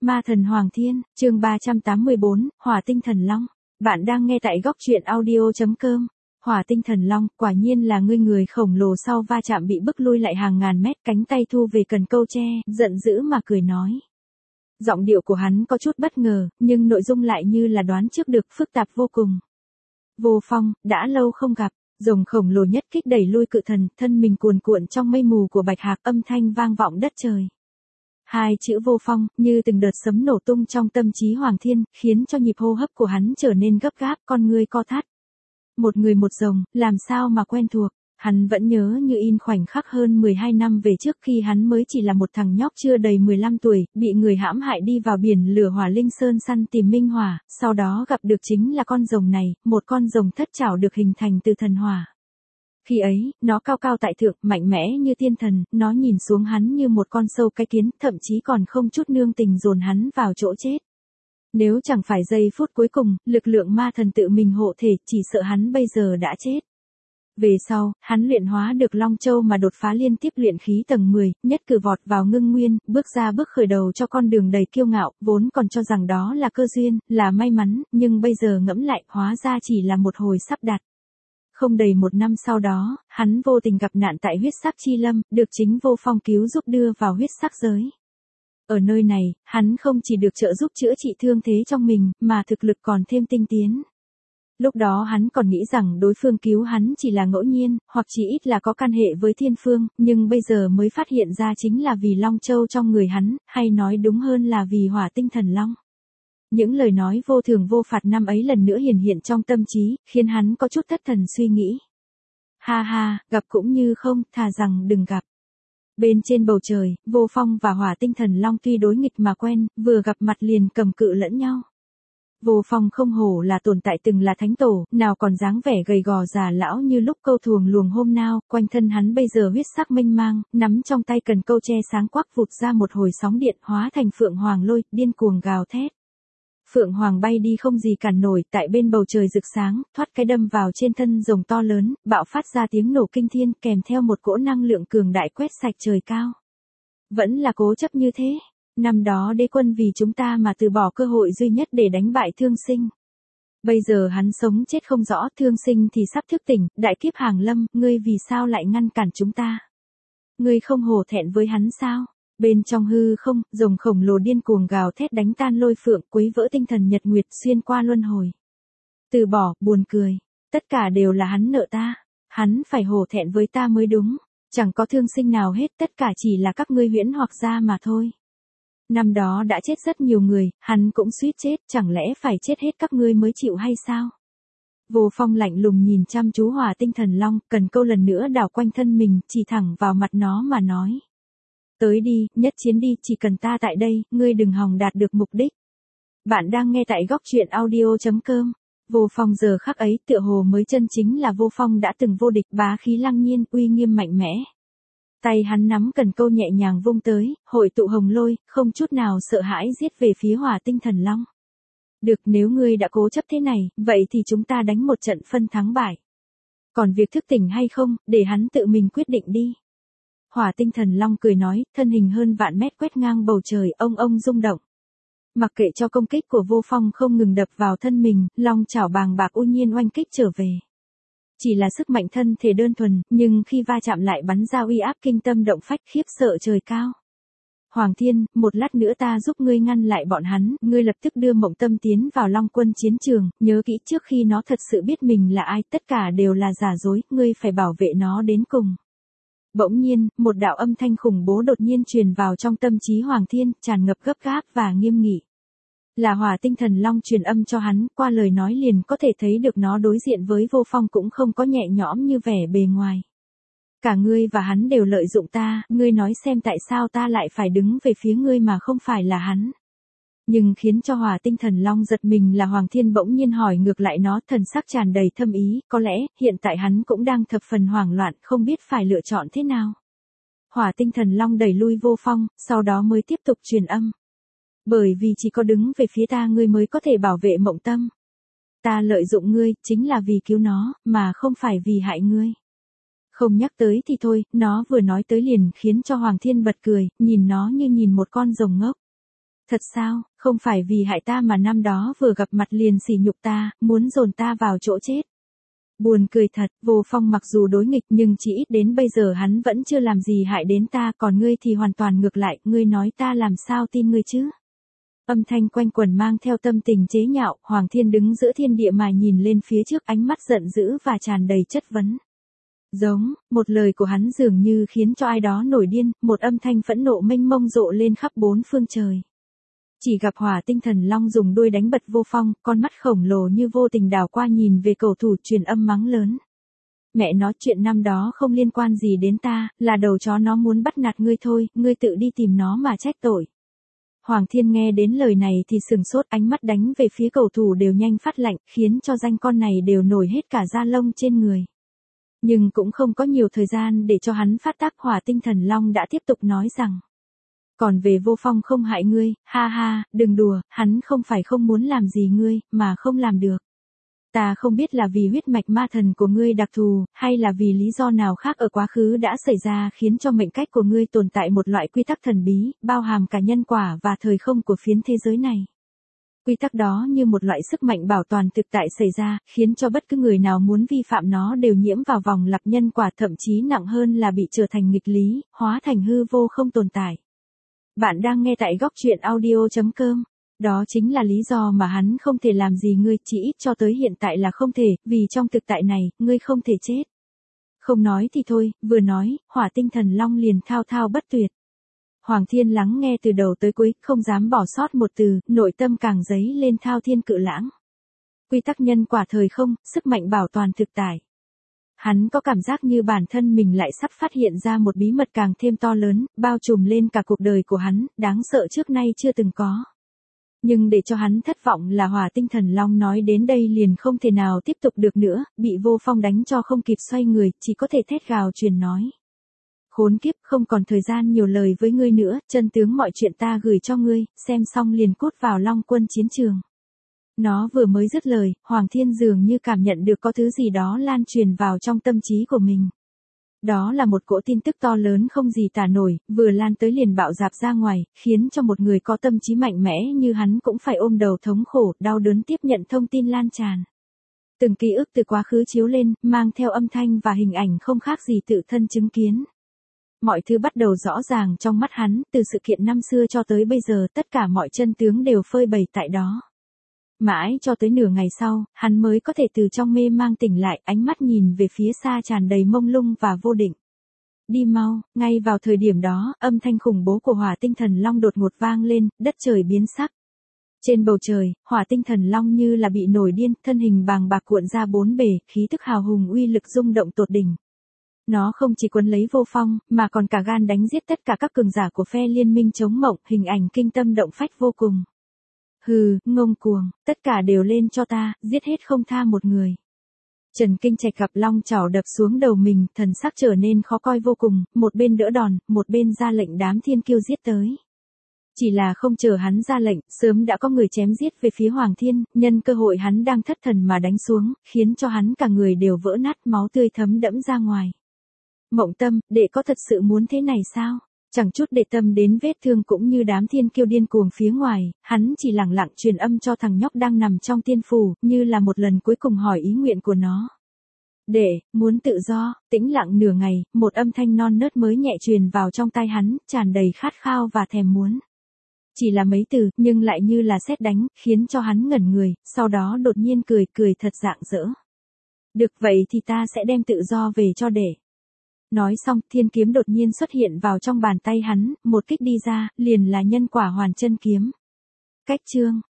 Ma thần Hoàng Thiên, chương 384, Hỏa tinh thần long. Bạn đang nghe tại góc truyện audio.com. Hỏa tinh thần long, quả nhiên là ngươi, người khổng lồ sau va chạm bị bức lui lại hàng ngàn mét, cánh tay thu về cần câu tre, giận dữ mà cười nói. Giọng điệu của hắn có chút bất ngờ, nhưng nội dung lại như là đoán trước được, phức tạp vô cùng. Vô Phong, đã lâu không gặp. Rồng khổng lồ nhất kích đẩy lui cự thần, thân mình cuồn cuộn trong mây mù của bạch hạc, âm thanh vang vọng đất trời. Hai chữ Vô Phong, như từng đợt sấm nổ tung trong tâm trí Hoàng Thiên, khiến cho nhịp hô hấp của hắn trở nên gấp gáp, con ngươi co thắt. Một người một rồng, làm sao mà quen thuộc, hắn vẫn nhớ như in khoảnh khắc hơn 12 năm về trước, khi hắn mới chỉ là một thằng nhóc chưa đầy 15 tuổi, bị người hãm hại đi vào biển lửa Hỏa Linh Sơn săn tìm minh hỏa, sau đó gặp được chính là con rồng này, một con rồng thất trảo được hình thành từ thần hỏa. Khi ấy, nó cao cao tại thượng, mạnh mẽ như thiên thần, nó nhìn xuống hắn như một con sâu cái kiến, thậm chí còn không chút nương tình dồn hắn vào chỗ chết. Nếu chẳng phải giây phút cuối cùng, lực lượng ma thần tự mình hộ thể, chỉ sợ hắn bây giờ đã chết. Về sau, hắn luyện hóa được Long Châu mà đột phá liên tiếp luyện khí tầng 10, nhất cử vọt vào ngưng nguyên, bước ra bước khởi đầu cho con đường đầy kiêu ngạo, vốn còn cho rằng đó là cơ duyên, là may mắn, nhưng bây giờ ngẫm lại, hóa ra chỉ là một hồi sắp đặt. Không đầy một năm sau đó, hắn vô tình gặp nạn tại huyết sắc chi lâm, được chính Vô Phong cứu giúp đưa vào huyết sắc giới. Ở nơi này, hắn không chỉ được trợ giúp chữa trị thương thế trong mình, mà thực lực còn thêm tinh tiến. Lúc đó hắn còn nghĩ rằng đối phương cứu hắn chỉ là ngẫu nhiên, hoặc chỉ ít là có can hệ với thiên phương, nhưng bây giờ mới phát hiện ra chính là vì Long Châu trong người hắn, hay nói đúng hơn là vì hỏa tinh thần long. Những lời nói vô thường vô phạt năm ấy lần nữa hiển hiện trong tâm trí, khiến hắn có chút thất thần suy nghĩ. Ha ha, gặp cũng như không, thà rằng đừng gặp. Bên trên bầu trời, Vô Phong và hỏa tinh thần long tuy đối nghịch mà quen, vừa gặp mặt liền cầm cự lẫn nhau. Vô Phong không hổ là tồn tại từng là thánh tổ, nào còn dáng vẻ gầy gò già lão như lúc câu thuồng luồng hôm nào, quanh thân hắn bây giờ huyết sắc mênh mang, nắm trong tay cần câu tre sáng quắc vụt ra một hồi sóng điện, hóa thành phượng hoàng lôi, điên cuồng gào thét. Phượng hoàng bay đi không gì cản nổi, tại bên bầu trời rực sáng, thoát cái đâm vào trên thân rồng to lớn, bạo phát ra tiếng nổ kinh thiên, kèm theo một cỗ năng lượng cường đại quét sạch trời cao. Vẫn là cố chấp như thế. Năm đó đế quân vì chúng ta mà từ bỏ cơ hội duy nhất để đánh bại Thương Sinh. Bây giờ hắn sống chết không rõ, Thương Sinh thì sắp thức tỉnh, đại kiếp hàng lâm, ngươi vì sao lại ngăn cản chúng ta? Ngươi không hổ thẹn với hắn sao? Bên trong hư không, rồng khổng lồ điên cuồng gào thét đánh tan lôi phượng, quấy vỡ tinh thần nhật nguyệt, xuyên qua luân hồi. Từ bỏ, buồn cười, tất cả đều là hắn nợ ta, hắn phải hổ thẹn với ta mới đúng, chẳng có Thương Sinh nào hết, tất cả chỉ là các ngươi huyễn hoặc ra mà thôi. Năm đó đã chết rất nhiều người, hắn cũng suýt chết, chẳng lẽ phải chết hết các ngươi mới chịu hay sao? Vô Phong lạnh lùng nhìn chăm chú hỏa tinh thần long, cần câu lần nữa đảo quanh thân mình, chỉ thẳng vào mặt nó mà nói. Tới đi, nhất chiến đi, chỉ cần ta tại đây, ngươi đừng hòng đạt được mục đích. Bạn đang nghe tại góc truyện audio.com. Vô Phong giờ khắc ấy tựa hồ mới chân chính là Vô Phong đã từng vô địch, bá khí lăng nhiên, uy nghiêm mạnh mẽ. Tay hắn nắm cần câu nhẹ nhàng vung tới, hội tụ hồng lôi, không chút nào sợ hãi giết về phía hỏa tinh thần long. Được, nếu ngươi đã cố chấp thế này, vậy thì chúng ta đánh một trận phân thắng bại. Còn việc thức tỉnh hay không, để hắn tự mình quyết định đi. Hỏa tinh thần long cười nói, thân hình hơn vạn mét quét ngang bầu trời, ông rung động. Mặc kệ cho công kích của Vô Phong không ngừng đập vào thân mình, long chảo bàng bạc u nhiên oanh kích trở về. Chỉ là sức mạnh thân thể đơn thuần, nhưng khi va chạm lại bắn ra uy áp kinh tâm động phách, khiếp sợ trời cao. Hoàng Thiên, một lát nữa ta giúp ngươi ngăn lại bọn hắn, ngươi lập tức đưa Mộng Tâm tiến vào Long Quân chiến trường, nhớ kỹ trước khi nó thật sự biết mình là ai, tất cả đều là giả dối, ngươi phải bảo vệ nó đến cùng. Bỗng nhiên, một đạo âm thanh khủng bố đột nhiên truyền vào trong tâm trí Hoàng Thiên, tràn ngập gấp gáp và nghiêm nghị. Là hỏa tinh thần long truyền âm cho hắn, qua lời nói liền có thể thấy được nó đối diện với Vô Phong cũng không có nhẹ nhõm như vẻ bề ngoài. Cả ngươi và hắn đều lợi dụng ta, ngươi nói xem tại sao ta lại phải đứng về phía ngươi mà không phải là hắn. Nhưng khiến cho hỏa tinh thần long giật mình là Hoàng Thiên bỗng nhiên hỏi ngược lại nó, thần sắc tràn đầy thâm ý, có lẽ, hiện tại hắn cũng đang thập phần hoảng loạn, không biết phải lựa chọn thế nào. Hỏa tinh thần long đẩy lui Vô Phong, sau đó mới tiếp tục truyền âm. Bởi vì chỉ có đứng về phía ta ngươi mới có thể bảo vệ Mộng Tâm. Ta lợi dụng ngươi, chính là vì cứu nó, mà không phải vì hại ngươi. Không nhắc tới thì thôi, nó vừa nói tới liền khiến cho Hoàng Thiên bật cười, nhìn nó như nhìn một con rồng ngốc. Thật sao, không phải vì hại ta mà năm đó vừa gặp mặt liền sỉ nhục ta, muốn dồn ta vào chỗ chết. Buồn cười thật, Vô Phong mặc dù đối nghịch nhưng chỉ ít đến bây giờ hắn vẫn chưa làm gì hại đến ta, còn ngươi thì hoàn toàn ngược lại, ngươi nói ta làm sao tin ngươi chứ? Âm thanh quanh quẩn mang theo tâm tình chế nhạo, Hoàng Thiên đứng giữa thiên địa mà nhìn lên phía trước, ánh mắt giận dữ và tràn đầy chất vấn. Giống, một lời của hắn dường như khiến cho ai đó nổi điên, một âm thanh phẫn nộ mênh mông rộ lên khắp bốn phương trời. Chỉ gặp Hỏa Tinh Thần Long dùng đuôi đánh bật Vô Phong, con mắt khổng lồ như vô tình đảo qua nhìn về cầu thủ, truyền âm mắng lớn. Mẹ nó, chuyện năm đó không liên quan gì đến ta, là đầu chó nó muốn bắt nạt ngươi thôi, ngươi tự đi tìm nó mà trách tội. Hoàng Thiên nghe đến lời này thì sừng sốt, ánh mắt đánh về phía cầu thủ đều nhanh phát lạnh, khiến cho danh con này đều nổi hết cả da lông trên người. Nhưng cũng không có nhiều thời gian để cho hắn phát tác, Hỏa Tinh Thần Long đã tiếp tục nói rằng. Còn về Vô Phong không hại ngươi, ha ha, đừng đùa, hắn không phải không muốn làm gì ngươi, mà không làm được. Ta không biết là vì huyết mạch ma thần của ngươi đặc thù, hay là vì lý do nào khác ở quá khứ đã xảy ra khiến cho mệnh cách của ngươi tồn tại một loại quy tắc thần bí, bao hàm cả nhân quả và thời không của phiến thế giới này. Quy tắc đó như một loại sức mạnh bảo toàn thực tại xảy ra, khiến cho bất cứ người nào muốn vi phạm nó đều nhiễm vào vòng lặp nhân quả, thậm chí nặng hơn là bị trở thành nghịch lý, hóa thành hư vô không tồn tại. Bạn đang nghe tại góc truyện audio.com. Đó chính là lý do mà hắn không thể làm gì ngươi, chỉ ít cho tới hiện tại là không thể, vì trong thực tại này, ngươi không thể chết. Không nói thì thôi, vừa nói, Hỏa Tinh Thần Long liền thao thao bất tuyệt. Hoàng Thiên lắng nghe từ đầu tới cuối, không dám bỏ sót một từ, nội tâm càng dấy lên thao thiên cự lãng. Quy tắc nhân quả thời không, sức mạnh bảo toàn thực tại. Hắn có cảm giác như bản thân mình lại sắp phát hiện ra một bí mật càng thêm to lớn, bao trùm lên cả cuộc đời của hắn, đáng sợ trước nay chưa từng có. Nhưng để cho hắn thất vọng là Hỏa Tinh Thần Long nói đến đây liền không thể nào tiếp tục được nữa, bị Vô Phong đánh cho không kịp xoay người, chỉ có thể thét gào truyền nói. Khốn kiếp, không còn thời gian nhiều lời với ngươi nữa, chân tướng mọi chuyện ta gửi cho ngươi, xem xong liền cút vào Long Quân chiến trường. Nó vừa mới dứt lời, Hoàng Thiên dường như cảm nhận được có thứ gì đó lan truyền vào trong tâm trí của mình. Đó là một cỗ tin tức to lớn không gì tả nổi, vừa lan tới liền bạo dạp ra ngoài, khiến cho một người có tâm trí mạnh mẽ như hắn cũng phải ôm đầu thống khổ, đau đớn tiếp nhận thông tin lan tràn. Từng ký ức từ quá khứ chiếu lên, mang theo âm thanh và hình ảnh không khác gì tự thân chứng kiến. Mọi thứ bắt đầu rõ ràng trong mắt hắn, từ sự kiện năm xưa cho tới bây giờ, tất cả mọi chân tướng đều phơi bày tại đó. Mãi cho tới nửa ngày sau, hắn mới có thể từ trong mê mang tỉnh lại, ánh mắt nhìn về phía xa tràn đầy mông lung và vô định. Đi mau, ngay vào thời điểm đó, âm thanh khủng bố của Hỏa Tinh Thần Long đột ngột vang lên, đất trời biến sắc. Trên bầu trời, Hỏa Tinh Thần Long như là bị nổi điên, thân hình bàng bạc cuộn ra bốn bề, khí tức hào hùng uy lực rung động tột đỉnh. Nó không chỉ quấn lấy Vô Phong, mà còn cả gan đánh giết tất cả các cường giả của phe liên minh chống mộng, hình ảnh kinh tâm động phách vô cùng. Hừ, ngông cuồng, tất cả đều lên cho ta, giết hết không tha một người. Trần Kinh Trạch gặp long chảo đập xuống đầu mình, thần sắc trở nên khó coi vô cùng, một bên đỡ đòn, một bên ra lệnh đám thiên kiêu giết tới. Chỉ là không chờ hắn ra lệnh, sớm đã có người chém giết về phía Hoàng Thiên, nhân cơ hội hắn đang thất thần mà đánh xuống, khiến cho hắn cả người đều vỡ nát, máu tươi thấm đẫm ra ngoài. Mộng Tâm, đệ có thật sự muốn thế này sao? Chẳng chút để tâm đến vết thương cũng như đám thiên kiêu điên cuồng phía ngoài, hắn chỉ lẳng lặng truyền âm cho thằng nhóc đang nằm trong tiên phủ, như là một lần cuối cùng hỏi ý nguyện của nó. Đệ, muốn tự do, tĩnh lặng nửa ngày, một âm thanh non nớt mới nhẹ truyền vào trong tai hắn, tràn đầy khát khao và thèm muốn. Chỉ là mấy từ, nhưng lại như là sét đánh, khiến cho hắn ngẩn người, sau đó đột nhiên cười thật rạng rỡ. Được vậy thì ta sẽ đem tự do về cho đệ. Nói xong, thiên kiếm đột nhiên xuất hiện vào trong bàn tay hắn, một kích đi ra, liền là nhân quả hoàn chân kiếm. Cách chương